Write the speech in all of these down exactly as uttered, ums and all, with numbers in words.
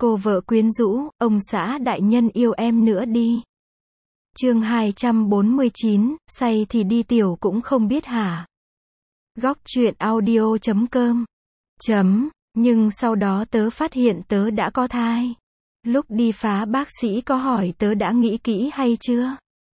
Cô vợ quyến rũ, ông xã đại nhân yêu em nữa đi. Chương hai trăm bốn mươi chín, say thì đi tiểu cũng không biết hả? Góc truyện audio chấm com. Chấm, nhưng sau đó tớ phát hiện tớ đã có thai. Lúc đi phá bác sĩ có hỏi tớ đã nghĩ kỹ hay chưa?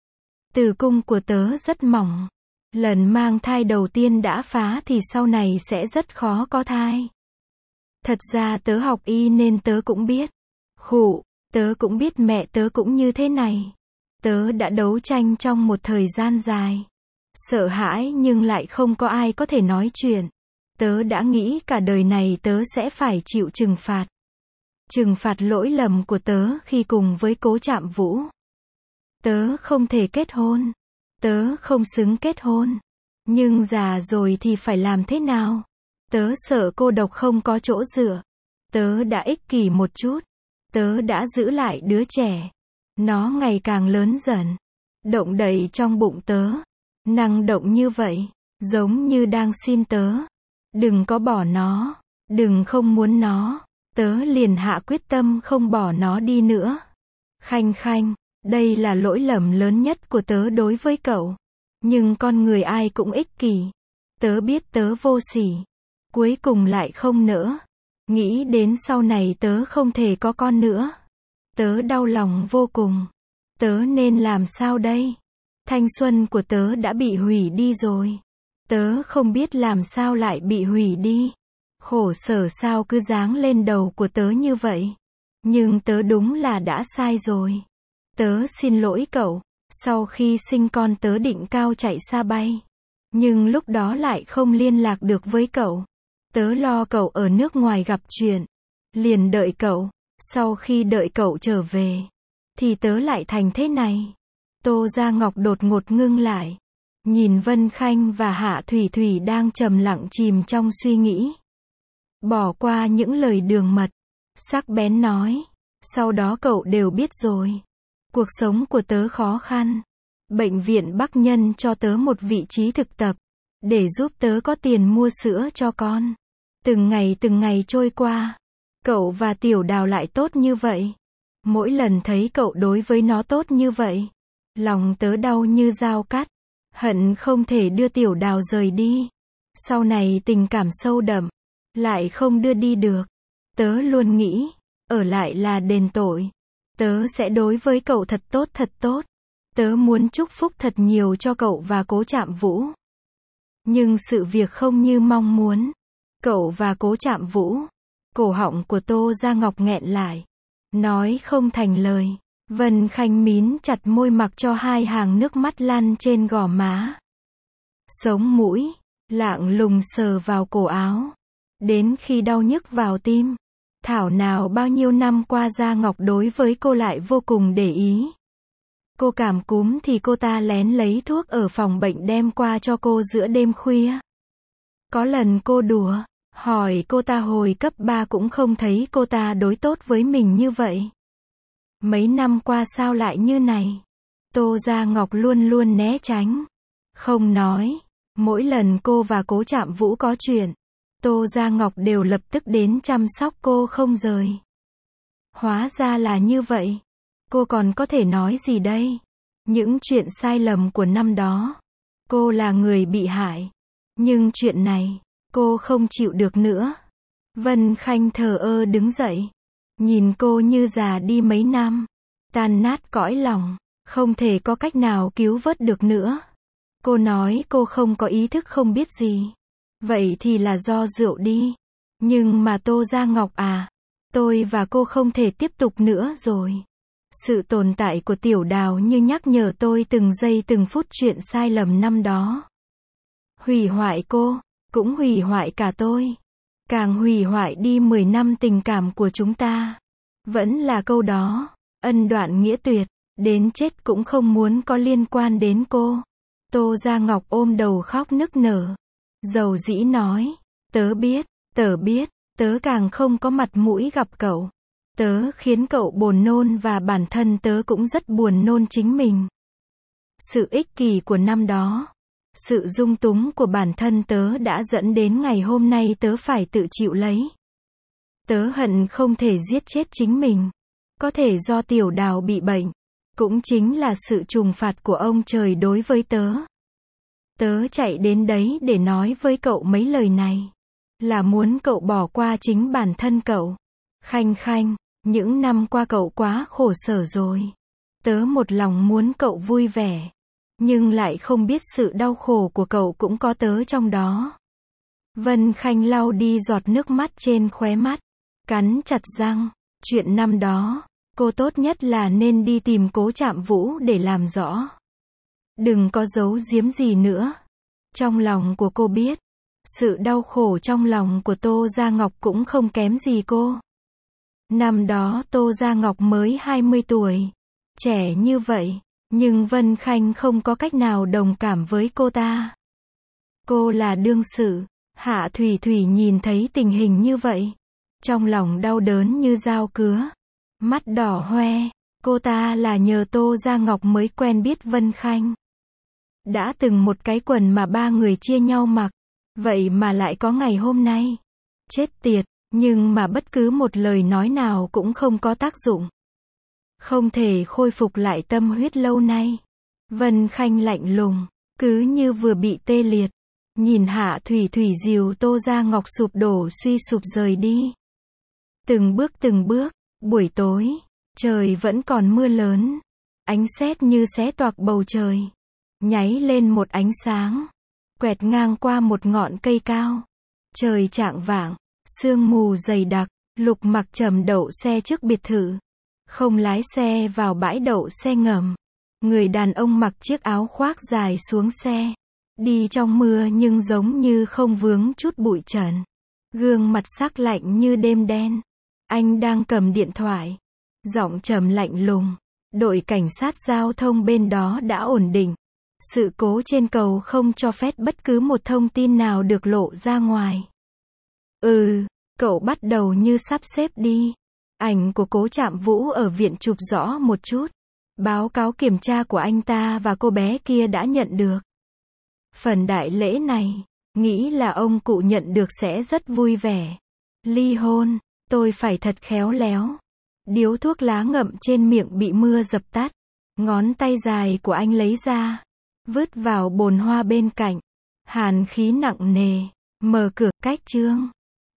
Tử cung của tớ rất mỏng. Lần mang thai đầu tiên đã phá thì sau này sẽ rất khó có thai. Thật ra tớ học y nên tớ cũng biết. Khụ, tớ cũng biết mẹ tớ cũng như thế này. Tớ đã đấu tranh trong một thời gian dài. Sợ hãi nhưng lại không có ai có thể nói chuyện. Tớ đã nghĩ cả đời này tớ sẽ phải chịu trừng phạt. Trừng phạt lỗi lầm của tớ khi cùng với Cố Trạm Vũ. Tớ không thể kết hôn. Tớ không xứng kết hôn. Nhưng già rồi thì phải làm thế nào? Tớ sợ cô độc không có chỗ dựa. Tớ đã ích kỷ một chút. Tớ đã giữ lại đứa trẻ. Nó ngày càng lớn dần. Động đậy trong bụng tớ. Năng động như vậy. Giống như đang xin tớ. Đừng có bỏ nó. Đừng không muốn nó. Tớ liền hạ quyết tâm không bỏ nó đi nữa. Khanh khanh. Đây là lỗi lầm lớn nhất của tớ đối với cậu. Nhưng con người ai cũng ích kỷ. Tớ biết tớ vô sỉ. Cuối cùng lại không nỡ. Nghĩ đến sau này tớ không thể có con nữa. Tớ đau lòng vô cùng. Tớ nên làm sao đây? Thanh xuân của tớ đã bị hủy đi rồi. Tớ không biết làm sao lại bị hủy đi. Khổ sở sao cứ giáng lên đầu của tớ như vậy. Nhưng tớ đúng là đã sai rồi. Tớ xin lỗi cậu. Sau khi sinh con tớ định cao chạy xa bay. Nhưng lúc đó lại không liên lạc được với cậu. Tớ lo cậu ở nước ngoài gặp chuyện. Liền đợi cậu. Sau khi đợi cậu trở về. Thì tớ lại thành thế này. Tô Gia Ngọc đột ngột ngưng lại. Nhìn Vân Khanh và Hạ Thủy Thủy đang trầm lặng chìm trong suy nghĩ. Bỏ qua những lời đường mật. Sắc bén nói. Sau đó cậu đều biết rồi. Cuộc sống của tớ khó khăn. Bệnh viện Bắc Nhân cho tớ một vị trí thực tập. Để giúp tớ có tiền mua sữa cho con. Từng ngày từng ngày trôi qua. Cậu và Tiểu Đào lại tốt như vậy. Mỗi lần thấy cậu đối với nó tốt như vậy. Lòng tớ đau như dao cắt. Hận không thể đưa Tiểu Đào rời đi. Sau này tình cảm sâu đậm. Lại không đưa đi được. Tớ luôn nghĩ. Ở lại là đền tội. Tớ sẽ đối với cậu thật tốt thật tốt. Tớ muốn chúc phúc thật nhiều cho cậu và Cố Trạm Vũ. Nhưng sự việc không như mong muốn. Cậu và Cố Trạm Vũ. Cổ họng của Tô Gia Ngọc nghẹn lại. Nói không thành lời. Vân Khanh mím chặt môi mặc cho hai hàng nước mắt lăn trên gò má. Sống mũi. Lạng lùng sờ vào cổ áo. Đến khi đau nhức vào tim. Thảo nào bao nhiêu năm qua Gia Ngọc đối với cô lại vô cùng để ý. Cô cảm cúm thì cô ta lén lấy thuốc ở phòng bệnh đem qua cho cô giữa đêm khuya. Có lần cô đùa, hỏi cô ta hồi cấp ba cũng không thấy cô ta đối tốt với mình như vậy. Mấy năm qua sao lại như này? Tô Gia Ngọc luôn luôn né tránh. Không nói. Mỗi lần cô và Cố Trạm Vũ có chuyện. Tô Gia Ngọc đều lập tức đến chăm sóc cô không rời. Hóa ra là như vậy. Cô còn có thể nói gì đây? Những chuyện sai lầm của năm đó. Cô là người bị hại. Nhưng chuyện này, cô không chịu được nữa. Vân Khanh thờ ơ đứng dậy. Nhìn cô như già đi mấy năm. Tan nát cõi lòng. Không thể có cách nào cứu vớt được nữa. Cô nói cô không có ý thức không biết gì. Vậy thì là do rượu đi. Nhưng mà Tô Gia Ngọc à. Tôi và cô không thể tiếp tục nữa rồi. Sự tồn tại của Tiểu Đào như nhắc nhở tôi từng giây từng phút chuyện sai lầm năm đó. Hủy hoại cô, cũng hủy hoại cả tôi. Càng hủy hoại đi mười năm tình cảm của chúng ta. Vẫn là câu đó, ân đoạn nghĩa tuyệt, đến chết cũng không muốn có liên quan đến cô. Tô Gia Ngọc ôm đầu khóc nức nở. Dầu dĩ nói, tớ biết, tớ biết, tớ càng không có mặt mũi gặp cậu. Tớ khiến cậu buồn nôn và bản thân tớ cũng rất buồn nôn chính mình. Sự ích kỷ của năm đó, sự dung túng của bản thân tớ đã dẫn đến ngày hôm nay tớ phải tự chịu lấy. Tớ hận không thể giết chết chính mình. Có thể do Tiểu Đào bị bệnh. Cũng chính là sự trừng phạt của ông trời đối với tớ. Tớ chạy đến đấy để nói với cậu mấy lời này. Là muốn cậu bỏ qua chính bản thân cậu. Khanh Khanh, những năm qua cậu quá khổ sở rồi. Tớ một lòng muốn cậu vui vẻ. Nhưng lại không biết sự đau khổ của cậu cũng có tớ trong đó. Vân Khanh lau đi giọt nước mắt trên khóe mắt. Cắn chặt răng. Chuyện năm đó, cô tốt nhất là nên đi tìm Cố Trạm Vũ để làm rõ. Đừng có giấu giếm gì nữa. Trong lòng của cô biết. Sự đau khổ trong lòng của Tô Gia Ngọc cũng không kém gì cô. Năm đó Tô Gia Ngọc mới hai mươi tuổi. Trẻ như vậy. Nhưng Vân Khanh không có cách nào đồng cảm với cô ta. Cô là đương sự. Hạ Thủy Thủy nhìn thấy tình hình như vậy. Trong lòng đau đớn như dao cứa. Mắt đỏ hoe. Cô ta là nhờ Tô Gia Ngọc mới quen biết Vân Khanh. Đã từng một cái quần mà ba người chia nhau mặc. Vậy mà lại có ngày hôm nay. Chết tiệt. Nhưng mà bất cứ một lời nói nào cũng không có tác dụng. Không thể khôi phục lại tâm huyết lâu nay. Vân Khanh lạnh lùng. Cứ như vừa bị tê liệt. Nhìn Hạ Thủy Thủy dìu Tô Gia Ngọc sụp đổ suy sụp rời đi. Từng bước từng bước. Buổi tối. Trời vẫn còn mưa lớn. Ánh sét như xé toạc bầu trời. Nháy lên một ánh sáng. Quẹt ngang qua một ngọn cây cao. Trời chạng vạng. Sương mù dày đặc. Lục Mặc Trầm đậu xe trước biệt thự. Không lái xe vào bãi đậu xe ngầm. Người đàn ông mặc chiếc áo khoác dài xuống xe. Đi trong mưa nhưng giống như không vướng chút bụi trần. Gương mặt sắc lạnh như đêm đen. Anh đang cầm điện thoại. Giọng trầm lạnh lùng. Đội cảnh sát giao thông bên đó đã ổn định. Sự cố trên cầu không cho phép bất cứ một thông tin nào được lộ ra ngoài. Ừ, cậu bắt đầu như sắp xếp đi. Ảnh của Cố Trạm Vũ ở viện chụp rõ một chút. Báo cáo kiểm tra của anh ta và cô bé kia đã nhận được. Phần đại lễ này, nghĩ là ông cụ nhận được sẽ rất vui vẻ. Ly hôn, tôi phải thật khéo léo. Điếu thuốc lá ngậm trên miệng bị mưa dập tắt. Ngón tay dài của anh lấy ra. Vứt vào bồn hoa bên cạnh. Hàn khí nặng nề. Mở cửa, cách chương.